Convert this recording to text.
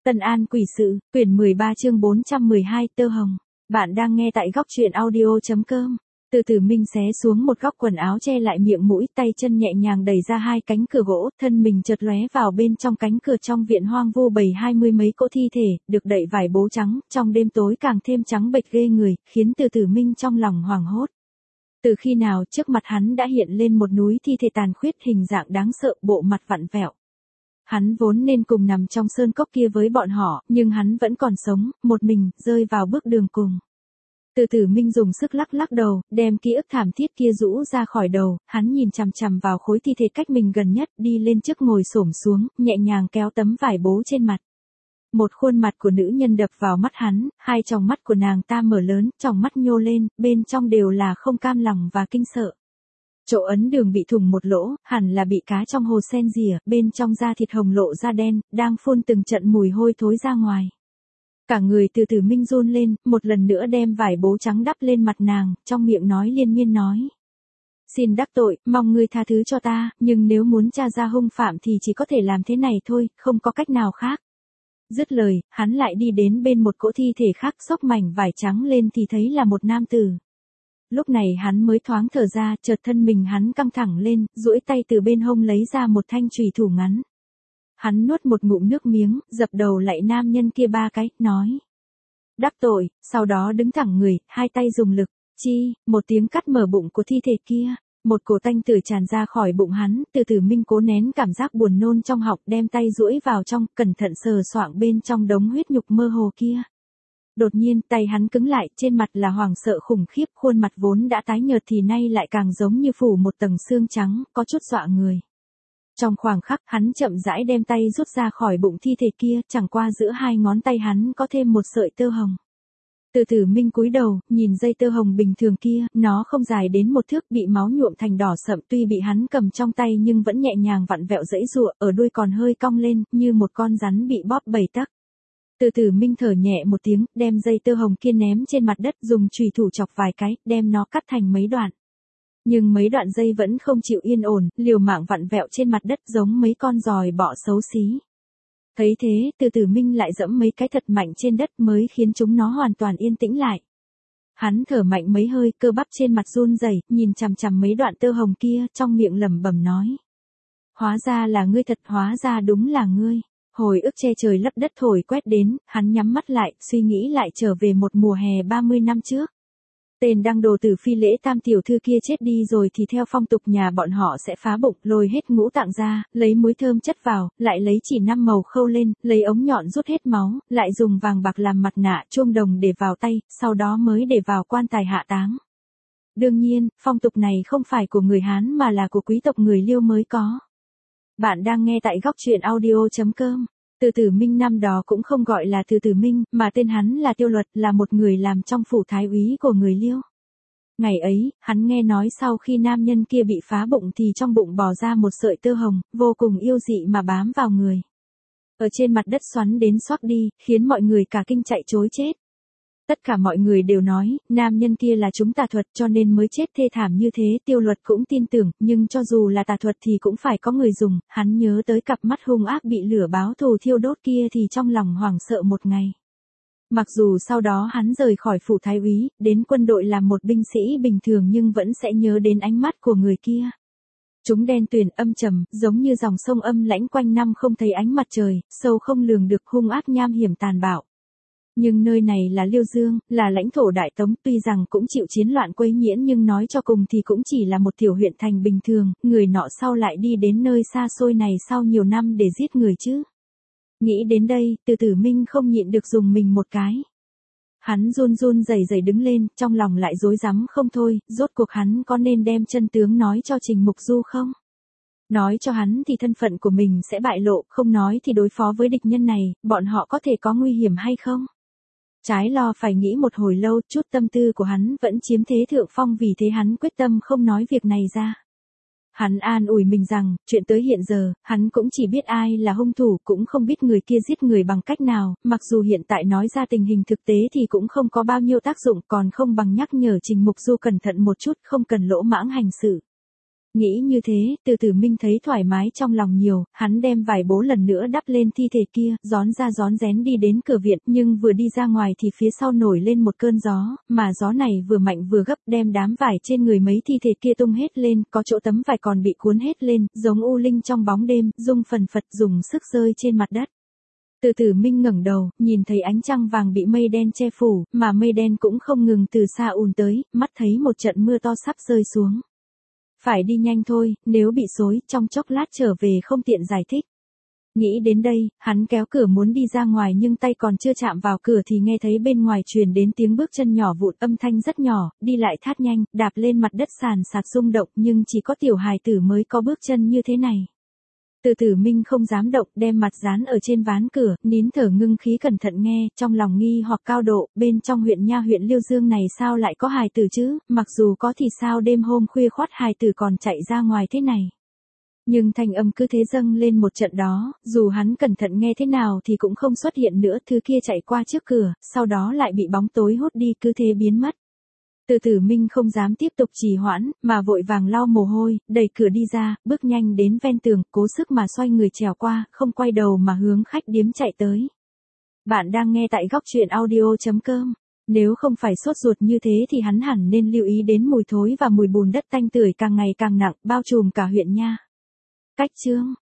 Tân An Quỷ Sự, quyển 13 chương 412 Tơ Hồng. Bạn đang nghe tại góc truyện audio.com. Từ Tử Minh xé xuống một góc quần áo che lại miệng mũi, tay chân nhẹ nhàng đẩy ra hai cánh cửa gỗ, thân mình chợt lóe vào bên trong cánh cửa. Trong viện hoang vu bầy 20 mấy cỗ thi thể, được đậy vải bố trắng, trong đêm tối càng thêm trắng bệch ghê người, khiến Từ Tử Minh trong lòng hoảng hốt. Từ khi nào trước mặt hắn đã hiện lên một núi thi thể tàn khuyết hình dạng đáng sợ, bộ mặt vặn vẹo. Hắn vốn nên cùng nằm trong sơn cốc kia với bọn họ, nhưng hắn vẫn còn sống, một mình, rơi vào bước đường cùng. Từ Tử Minh dùng sức lắc lắc đầu, đem ký ức thảm thiết kia rũ ra khỏi đầu, hắn nhìn chằm chằm vào khối thi thể cách mình gần nhất, đi lên trước ngồi xổm xuống, nhẹ nhàng kéo tấm vải bố trên mặt. Một khuôn mặt của nữ nhân đập vào mắt hắn, hai tròng mắt của nàng ta mở lớn, tròng mắt nhô lên, bên trong đều là không cam lòng và kinh sợ. Chỗ ấn đường bị thủng một lỗ, hẳn là bị cá trong hồ sen rỉa, bên trong da thịt hồng lộ da đen, đang phun từng trận mùi hôi thối ra ngoài. Cả người Từ Tử Minh run lên, một lần nữa đem vải bố trắng đắp lên mặt nàng, trong miệng nói liên miên nói. Xin đắc tội, mong ngươi tha thứ cho ta, nhưng nếu muốn tra ra hung phạm thì chỉ có thể làm thế này thôi, không có cách nào khác. Dứt lời, hắn lại đi đến bên một cỗ thi thể khác, xốc mảnh vải trắng lên thì thấy là một nam tử. Lúc này hắn mới thoáng thở ra, chợt thân mình hắn căng thẳng lên, duỗi tay từ bên hông lấy ra một thanh chùy thủ ngắn. Hắn nuốt một ngụm nước miếng, dập đầu lạy nam nhân kia 3 cái, nói. Đắc tội, sau đó đứng thẳng người, hai tay dùng lực, một tiếng cắt mở bụng của thi thể kia. Một cổ tanh tưởi tràn ra khỏi bụng hắn, Từ Tử Minh cố nén cảm giác buồn nôn trong họng, đem tay duỗi vào trong, cẩn thận sờ soạng bên trong đống huyết nhục mơ hồ kia. Đột nhiên, tay hắn cứng lại, trên mặt là hoảng sợ khủng khiếp, khuôn mặt vốn đã tái nhợt thì nay lại càng giống như phủ một tầng xương trắng, có chút dọa người. Trong khoảng khắc, hắn chậm rãi đem tay rút ra khỏi bụng thi thể kia, chẳng qua giữa hai ngón tay hắn có thêm một sợi tơ hồng. Từ Tử Minh cúi đầu, nhìn dây tơ hồng bình thường kia, nó không dài đến một thước, bị máu nhuộm thành đỏ sậm, tuy bị hắn cầm trong tay nhưng vẫn nhẹ nhàng vặn vẹo giãy giụa, ở đuôi còn hơi cong lên, như một con rắn bị bóp 7 tấc. Từ Tử Minh thở nhẹ một tiếng, đem dây tơ hồng kia ném trên mặt đất, dùng chùy thủ chọc vài cái, đem nó cắt thành mấy đoạn. Nhưng mấy đoạn dây vẫn không chịu yên ổn, liều mạng vặn vẹo trên mặt đất giống mấy con giòi bọ xấu xí. Thấy thế, Từ Tử Minh lại giẫm mấy cái thật mạnh trên đất mới khiến chúng nó hoàn toàn yên tĩnh lại. Hắn thở mạnh mấy hơi, cơ bắp trên mặt run rẩy, nhìn chằm chằm mấy đoạn tơ hồng kia, trong miệng lẩm bẩm nói. Hóa ra là ngươi thật, hóa ra đúng là ngươi. Hồi ức che trời lấp đất thổi quét đến, hắn nhắm mắt lại, suy nghĩ lại trở về một mùa hè 30 năm trước. Tên đăng đồ tử Phi Lễ Tam tiểu thư kia chết đi rồi thì theo phong tục nhà bọn họ sẽ phá bụng, lôi hết ngũ tạng ra, lấy muối thơm chất vào, lại lấy chỉ 5 màu khâu lên, lấy ống nhọn rút hết máu, lại dùng vàng bạc làm mặt nạ, chuông đồng để vào tay, sau đó mới để vào quan tài hạ táng. Đương nhiên, phong tục này không phải của người Hán mà là của quý tộc người Liêu mới có. Bạn đang nghe tại góc truyện audio.com. Từ Tử Minh năm đó cũng không gọi là Từ Tử Minh, mà tên hắn là Tiêu Luật, là một người làm trong phủ thái úy của người Liêu. Ngày ấy, hắn nghe nói sau khi nam nhân kia bị phá bụng thì trong bụng bò ra một sợi tơ hồng, vô cùng yêu dị mà bám vào người. Ở trên mặt đất xoắn đến xoác đi, khiến mọi người cả kinh chạy trối chết. Tất cả mọi người đều nói, nam nhân kia là trúng tà thuật cho nên mới chết thê thảm như thế. Tiêu Luật cũng tin tưởng, nhưng cho dù là tà thuật thì cũng phải có người dùng. Hắn nhớ tới cặp mắt hung ác bị lửa báo thù thiêu đốt kia thì trong lòng hoảng sợ một ngày. Mặc dù sau đó hắn rời khỏi phủ thái úy, đến quân đội làm một binh sĩ bình thường nhưng vẫn sẽ nhớ đến ánh mắt của người kia. Chúng đen tuyền âm trầm, giống như dòng sông âm lãnh quanh năm không thấy ánh mặt trời, sâu không lường được, hung ác nham hiểm tàn bạo. Nhưng nơi này là Liêu Dương, là lãnh thổ Đại Tống, tuy rằng cũng chịu chiến loạn quấy nhiễm nhưng nói cho cùng thì cũng chỉ là một tiểu huyện thành bình thường, người nọ sau lại đi đến nơi xa xôi này sau nhiều năm để giết người chứ. Nghĩ đến đây, Từ Tử Minh không nhịn được dùng mình một cái. Hắn run run rẩy rẩy đứng lên, trong lòng lại rối rắm không thôi, rốt cuộc hắn có nên đem chân tướng nói cho Trình Mục Du không? Nói cho hắn thì thân phận của mình sẽ bại lộ, không nói thì đối phó với địch nhân này, bọn họ có thể có nguy hiểm hay không? Trái lo phải nghĩ một hồi lâu, chút tâm tư của hắn vẫn chiếm thế thượng phong, vì thế hắn quyết tâm không nói việc này ra. Hắn an ủi mình rằng, chuyện tới hiện giờ, hắn cũng chỉ biết ai là hung thủ, cũng không biết người kia giết người bằng cách nào, mặc dù hiện tại nói ra tình hình thực tế thì cũng không có bao nhiêu tác dụng, còn không bằng nhắc nhở Trình Mục Du cẩn thận một chút, không cần lỗ mãng hành sự. Nghĩ như thế, Từ Tử Minh thấy thoải mái trong lòng nhiều, hắn đem vải bố lần nữa đắp lên thi thể kia, rón ra rón rén đi đến cửa viện, nhưng vừa đi ra ngoài thì phía sau nổi lên một cơn gió, mà gió này vừa mạnh vừa gấp đem đám vải trên người mấy thi thể kia tung hết lên, có chỗ tấm vải còn bị cuốn hết lên, giống u linh trong bóng đêm, rung phần phật dùng sức rơi trên mặt đất. Từ Tử Minh ngẩng đầu, nhìn thấy ánh trăng vàng bị mây đen che phủ, mà mây đen cũng không ngừng từ xa ùn tới, mắt thấy một trận mưa to sắp rơi xuống. Phải đi nhanh thôi, nếu bị xối, trong chốc lát trở về không tiện giải thích. Nghĩ đến đây, hắn kéo cửa muốn đi ra ngoài nhưng tay còn chưa chạm vào cửa thì nghe thấy bên ngoài truyền đến tiếng bước chân nhỏ vụn, âm thanh rất nhỏ, đi lại thát nhanh, đạp lên mặt đất sàn sạc rung động, nhưng chỉ có tiểu hài tử mới có bước chân như thế này. Từ Tử Minh không dám động, đem mặt dán ở trên ván cửa, nín thở ngưng khí cẩn thận nghe, trong lòng nghi hoặc cao độ, bên trong huyện Liêu Dương này sao lại có hài tử chứ, mặc dù có thì sao đêm hôm khuya khoắt hài tử còn chạy ra ngoài thế này. Nhưng thanh âm cứ thế dâng lên một trận đó, dù hắn cẩn thận nghe thế nào thì cũng không xuất hiện nữa, thứ kia chạy qua trước cửa, sau đó lại bị bóng tối hút đi, cứ thế biến mất. Từ Tử Minh không dám tiếp tục trì hoãn, mà vội vàng lau mồ hôi, đẩy cửa đi ra, bước nhanh đến ven tường, cố sức mà xoay người trèo qua, không quay đầu mà hướng khách điếm chạy tới. Bạn đang nghe tại góc truyện audio.com. Nếu không phải sốt ruột như thế thì hắn hẳn nên lưu ý đến mùi thối và mùi bùn đất tanh tưởi càng ngày càng nặng, bao trùm cả huyện nha. Cách chương